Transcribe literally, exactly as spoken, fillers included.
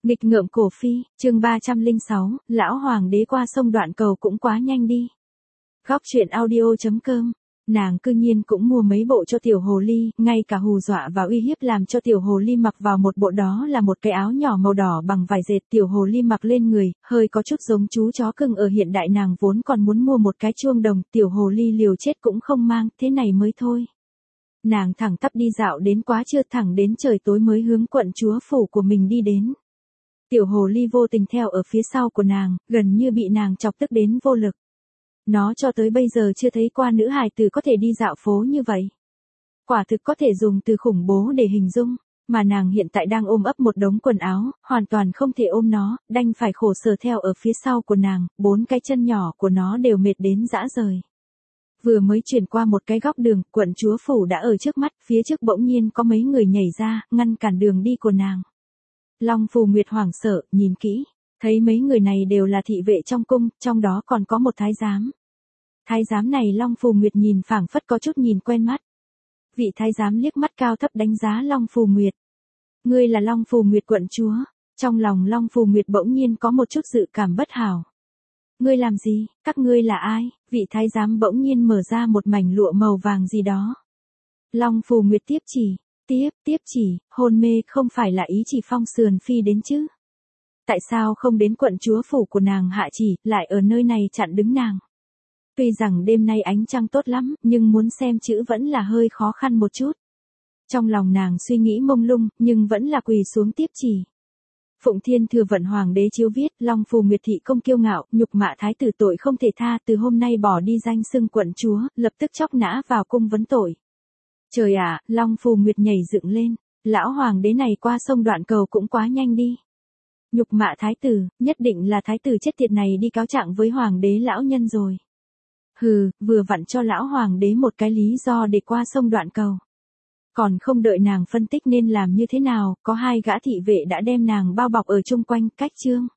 Nghịch ngợm cổ phi, chương ba trăm lẻ sáu, lão hoàng đế qua sông đoạn cầu cũng quá nhanh đi. Góc truyện audio chấm com, nàng cư nhiên cũng mua mấy bộ cho tiểu hồ ly, ngay cả hù dọa và uy hiếp làm cho tiểu hồ ly mặc vào một bộ, đó là một cái áo nhỏ màu đỏ bằng vải dệt. Tiểu hồ ly mặc lên người, hơi có chút giống chú chó cưng ở hiện đại. Nàng vốn còn muốn mua một cái chuông đồng, tiểu hồ ly liều chết cũng không mang, thế này mới thôi. Nàng thẳng tắp đi dạo đến quá trưa, thẳng đến trời tối mới hướng quận chúa phủ của mình đi đến. Tiểu hồ ly vô tình theo ở phía sau của nàng, gần như bị nàng chọc tức đến vô lực. Nó cho tới bây giờ chưa thấy qua nữ hài tử có thể đi dạo phố như vậy. Quả thực có thể dùng từ khủng bố để hình dung, mà nàng hiện tại đang ôm ấp một đống quần áo, hoàn toàn không thể ôm nó, đành phải khổ sở theo ở phía sau của nàng, bốn cái chân nhỏ của nó đều mệt đến rã rời. Vừa mới chuyển qua một cái góc đường, quận chúa phủ đã ở trước mắt, phía trước bỗng nhiên có mấy người nhảy ra, ngăn cản đường đi của nàng. Long Phù Nguyệt hoảng sợ, nhìn kỹ, thấy mấy người này đều là thị vệ trong cung, trong đó còn có một thái giám. Thái giám này Long Phù Nguyệt nhìn phảng phất có chút nhìn quen mắt. Vị thái giám liếc mắt cao thấp đánh giá Long Phù Nguyệt. Ngươi là Long Phù Nguyệt quận chúa. Trong lòng Long Phù Nguyệt bỗng nhiên có một chút dự cảm bất hảo. Ngươi làm gì, các ngươi là ai? Vị thái giám bỗng nhiên mở ra một mảnh lụa màu vàng gì đó. Long Phù Nguyệt tiếp chỉ. Tiếp, tiếp chỉ, hôn mê không phải là ý chỉ Phong Sườn Phi đến chứ? Tại sao không đến quận chúa phủ của nàng hạ chỉ, lại ở nơi này chặn đứng nàng? Tuy rằng đêm nay ánh trăng tốt lắm, nhưng muốn xem chữ vẫn là hơi khó khăn một chút. Trong lòng nàng suy nghĩ mông lung, nhưng vẫn là quỳ xuống tiếp chỉ. Phụng Thiên Thừa Vận Hoàng đế chiếu viết, Long Phù Nguyệt thị công kiêu ngạo, nhục mạ thái tử tội không thể tha, từ hôm nay bỏ đi danh xưng quận chúa, lập tức chóc nã vào cung vấn tội. Trời ạ, Long Phù Nguyệt nhảy dựng lên, lão hoàng đế này qua sông đoạn cầu cũng quá nhanh đi. Nhục mạ thái tử, nhất định là thái tử chết tiệt này đi cáo trạng với hoàng đế lão nhân rồi. Hừ, vừa vặn cho lão hoàng đế một cái lý do để qua sông đoạn cầu. Còn không đợi nàng phân tích nên làm như thế nào, có hai gã thị vệ đã đem nàng bao bọc ở chung quanh, cách chương.